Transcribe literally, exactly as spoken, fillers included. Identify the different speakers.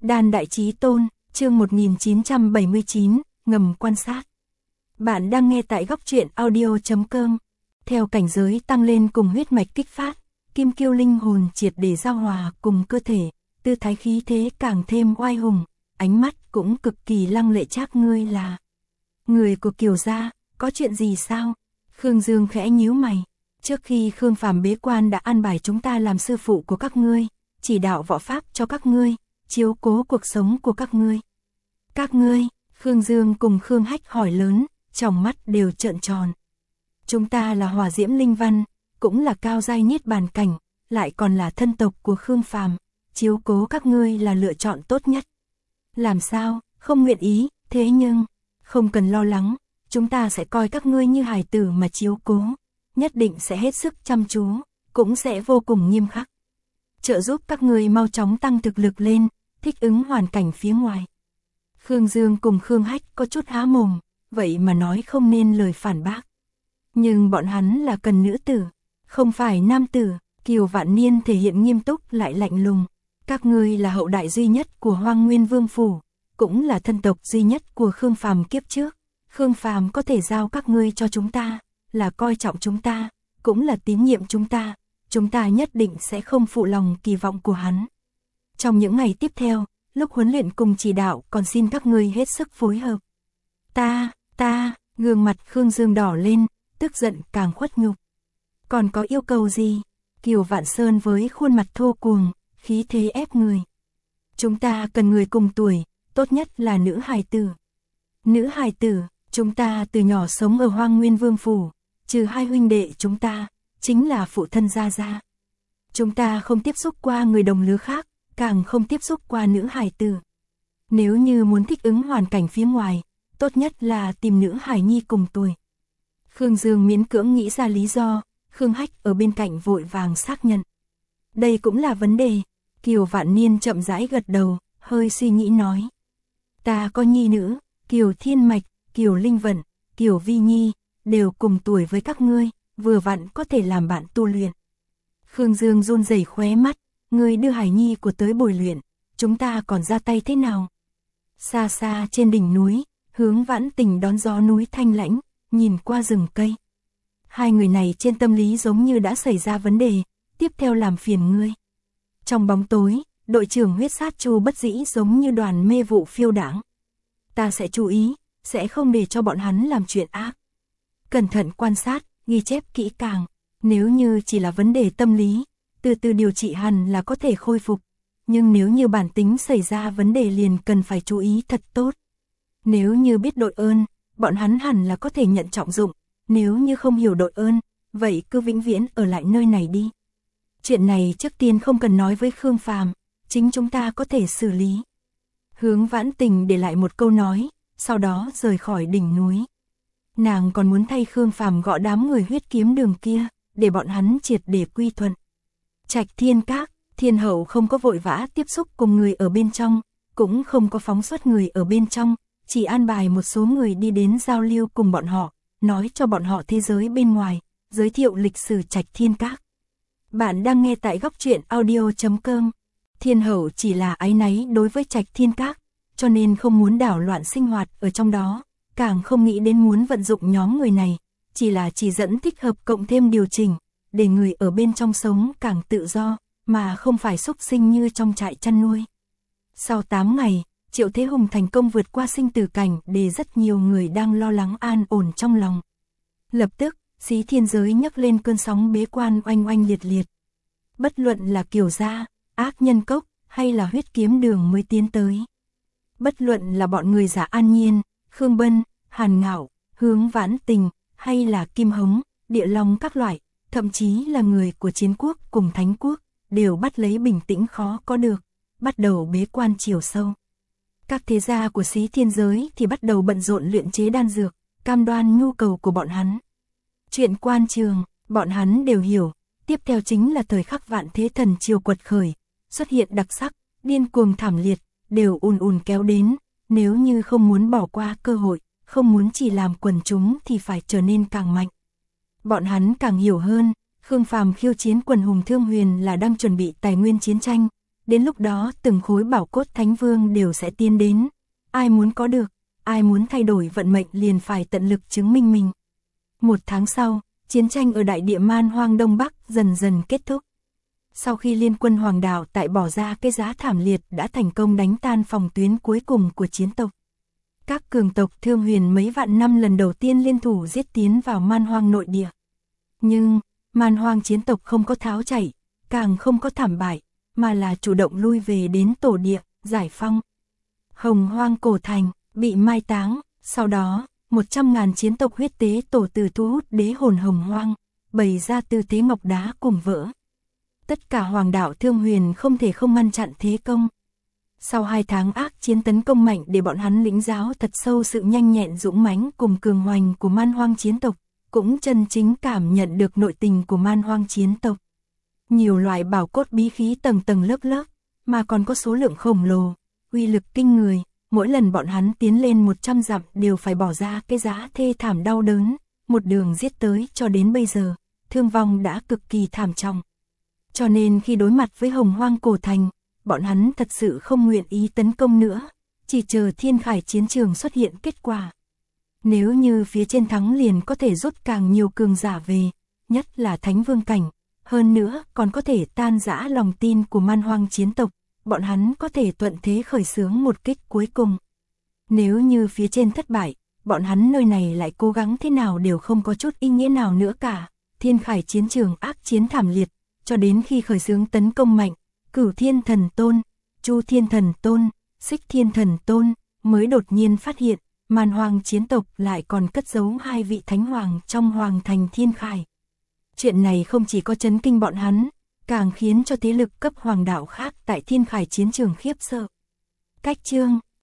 Speaker 1: Đan Đại Chí Tôn, chương một nghìn chín trăm bảy mươi chín, ngầm quan sát. Bạn đang nghe tại góc truyện audio chấm com. Theo cảnh giới tăng lên cùng huyết mạch kích phát, kim kiêu linh hồn triệt để giao hòa cùng cơ thể, tư thái khí thế càng thêm oai hùng, ánh mắt cũng cực kỳ lăng lệ. Chắc ngươi là người của Kiều gia, có chuyện gì sao? Khương Dương khẽ nhíu mày. Trước khi Khương Phàm bế quan đã an bài chúng ta làm sư phụ của các ngươi, chỉ đạo võ pháp cho các ngươi, chiếu cố cuộc sống của các ngươi. Các ngươi? Khương Dương cùng Khương Hách hỏi lớn, trong mắt đều trợn tròn. Chúng ta là Hỏa Diễm Linh Văn, cũng là cao giai niết bàn cảnh, lại còn là thân tộc của Khương Phàm, chiếu cố các ngươi là lựa chọn tốt nhất. Làm sao, không nguyện ý, thế nhưng, không cần lo lắng, chúng ta sẽ coi các ngươi như hài tử mà chiếu cố, nhất định sẽ hết sức chăm chú, cũng sẽ vô cùng nghiêm khắc. Trợ giúp các ngươi mau chóng tăng thực lực lên, thích ứng hoàn cảnh phía ngoài. Khương Dương cùng Khương Hách có chút há mồm, vậy mà nói không nên lời phản bác. Nhưng bọn hắn là cần nữ tử, không phải nam tử. Kiều Vạn Niên thể hiện nghiêm túc lại lạnh lùng. Các ngươi là hậu đại duy nhất của Hoang Nguyên Vương Phủ, cũng là thân tộc duy nhất của Khương Phàm kiếp trước. Khương Phàm có thể giao các ngươi cho chúng ta, là coi trọng chúng ta, cũng là tín nhiệm chúng ta. Chúng ta nhất định sẽ không phụ lòng kỳ vọng của hắn. Trong những ngày tiếp theo, lúc huấn luyện cùng chỉ đạo còn xin các ngươi hết sức phối hợp. Ta, ta, gương mặt Khương Dương đỏ lên, tức giận càng khuất nhục. Còn có yêu cầu gì? Kiều Vạn Sơn với khuôn mặt thô cuồng, khí thế ép người. Chúng ta cần người cùng tuổi, tốt nhất là nữ hài tử. Nữ hài tử, chúng ta từ nhỏ sống ở Hoang Nguyên Vương Phủ, trừ hai huynh đệ chúng ta, chính là phụ thân Gia Gia. Chúng ta không tiếp xúc qua người đồng lứa khác, càng không tiếp xúc qua nữ hài tử. Nếu như muốn thích ứng hoàn cảnh phía ngoài, tốt nhất là tìm nữ hài nhi cùng tuổi. Khương Dương miễn cưỡng nghĩ ra lý do, Khương Hách ở bên cạnh vội vàng xác nhận. Đây cũng là vấn đề. Kiều Vạn Niên chậm rãi gật đầu, hơi suy nghĩ nói. Ta có nhi nữ, Kiều Thiên Mạch, Kiều Linh Vận, Kiều Vi Nhi, đều cùng tuổi với các ngươi, vừa vặn có thể làm bạn tu luyện. Khương Dương run rẩy khóe mắt, ngươi đưa hải nhi của tới bồi luyện, chúng ta còn ra tay thế nào? Xa xa trên đỉnh núi, Hướng Vãn Tình đón gió núi thanh lãnh, nhìn qua rừng cây. Hai người này trên tâm lý giống như đã xảy ra vấn đề, tiếp theo làm phiền ngươi. Trong bóng tối, đội trưởng huyết sát Chu bất dĩ giống như đoàn mê vụ phiêu đãng. Ta sẽ chú ý, sẽ không để cho bọn hắn làm chuyện ác. Cẩn thận quan sát, ghi chép kỹ càng, nếu như chỉ là vấn đề tâm lý, từ từ điều trị hẳn là có thể khôi phục. Nhưng nếu như bản tính xảy ra vấn đề liền cần phải chú ý thật tốt. Nếu như biết đội ơn, bọn hắn hẳn là có thể nhận trọng dụng. Nếu như không hiểu đội ơn, vậy cứ vĩnh viễn ở lại nơi này đi. Chuyện này trước tiên không cần nói với Khương Phàm, chính chúng ta có thể xử lý. Hướng Vãn Tình để lại một câu nói, sau đó rời khỏi đỉnh núi. Nàng còn muốn thay Khương Phàm gõ đám người huyết kiếm đường kia, để bọn hắn triệt để quy thuận. Trạch Thiên Các, Thiên Hậu không có vội vã tiếp xúc cùng người ở bên trong, cũng không có phóng xuất người ở bên trong, chỉ an bài một số người đi đến giao lưu cùng bọn họ, nói cho bọn họ thế giới bên ngoài, giới thiệu lịch sử Trạch Thiên Các. Bạn đang nghe tại góc truyện audio chấm com. Thiên Hậu chỉ là áy náy đối với Trạch Thiên Các, cho nên không muốn đảo loạn sinh hoạt ở trong đó, càng không nghĩ đến muốn vận dụng nhóm người này, chỉ là chỉ dẫn thích hợp cộng thêm điều chỉnh, để người ở bên trong sống càng tự do, mà không phải xúc sinh như trong trại chăn nuôi. Sau tám ngày, Triệu Thế Hùng thành công vượt qua sinh tử cảnh để rất nhiều người đang lo lắng an ổn trong lòng. Lập tức, Xí Thiên Giới nhấc lên cơn sóng bế quan oanh oanh liệt liệt. Bất luận là Kiều gia, Ác Nhân Cốc, hay là huyết kiếm đường mới tiến tới. Bất luận là bọn người Giả An Nhiên, Khương Bân, Hàn Ngạo, Hướng Vãn Tình, hay là Kim Hống, Địa Long các loại, thậm chí là người của Chiến Quốc cùng Thánh Quốc, đều bắt lấy bình tĩnh khó có được, bắt đầu bế quan chiều sâu. Các thế gia của Xí Thiên Giới thì bắt đầu bận rộn luyện chế đan dược, cam đoan nhu cầu của bọn hắn. Chuyện quan trường, bọn hắn đều hiểu, tiếp theo chính là thời khắc vạn thế thần triều quật khởi, xuất hiện đặc sắc, điên cuồng thảm liệt, đều ùn ùn kéo đến, nếu như không muốn bỏ qua cơ hội, không muốn chỉ làm quần chúng thì phải trở nên càng mạnh. Bọn hắn càng hiểu hơn, Khương Phàm khiêu chiến quần hùng Thương Huyền là đang chuẩn bị tài nguyên chiến tranh, đến lúc đó từng khối bảo cốt thánh vương đều sẽ tiến đến, ai muốn có được, ai muốn thay đổi vận mệnh liền phải tận lực chứng minh mình. Một tháng sau, chiến tranh ở đại địa Man Hoang Đông Bắc dần dần kết thúc. Sau khi liên quân Hoàng đạo tại bỏ ra cái giá thảm liệt đã thành công đánh tan phòng tuyến cuối cùng của chiến tộc. Các cường tộc Thương Huyền mấy vạn năm lần đầu tiên liên thủ giết tiến vào Man Hoang nội địa. Nhưng, Man Hoang chiến tộc không có tháo chạy, càng không có thảm bại, mà là chủ động lui về đến tổ địa, giải phong. Hồng Hoang cổ thành, bị mai táng, sau đó, một trăm ngàn chiến tộc huyết tế tổ từ thu hút đế hồn Hồng Hoang, bày ra tư thế ngọc đá cùng vỡ. Tất cả Hoàng đạo Thương Huyền không thể không ngăn chặn thế công. Sau hai tháng ác chiến tấn công mạnh để bọn hắn lĩnh giáo thật sâu sự nhanh nhẹn dũng mãnh cùng cường hoành của Man Hoang chiến tộc, cũng chân chính cảm nhận được nội tình của Man Hoang chiến tộc. Nhiều loại bảo cốt bí khí tầng tầng lớp lớp, mà còn có số lượng khổng lồ, uy lực kinh người, mỗi lần bọn hắn tiến lên một trăm dặm đều phải bỏ ra cái giá thê thảm đau đớn, một đường giết tới cho đến bây giờ, thương vong đã cực kỳ thảm trọng. Cho nên khi đối mặt với Hồng Hoang cổ thành, bọn hắn thật sự không nguyện ý tấn công nữa, chỉ chờ thiên khải chiến trường xuất hiện kết quả. Nếu như phía trên thắng liền có thể rút càng nhiều cường giả về, nhất là thánh vương cảnh, hơn nữa còn có thể tan rã lòng tin của Man Hoang chiến tộc, bọn hắn có thể thuận thế khởi xướng một kích cuối cùng. Nếu như phía trên thất bại, bọn hắn nơi này lại cố gắng thế nào đều không có chút ý nghĩa nào nữa cả. Thiên khải chiến trường ác chiến thảm liệt, cho đến khi khởi xướng tấn công mạnh, Cửu Thiên Thần Tôn, Chu Thiên Thần Tôn, Xích Thiên Thần Tôn mới đột nhiên phát hiện, Man Hoang chiến tộc lại còn cất giấu hai vị thánh hoàng trong hoàng thành Thiên Khải. Chuyện này không chỉ có chấn kinh bọn hắn, càng khiến cho thế lực cấp hoàng đạo khác tại Thiên Khải chiến trường khiếp sợ. Cách chương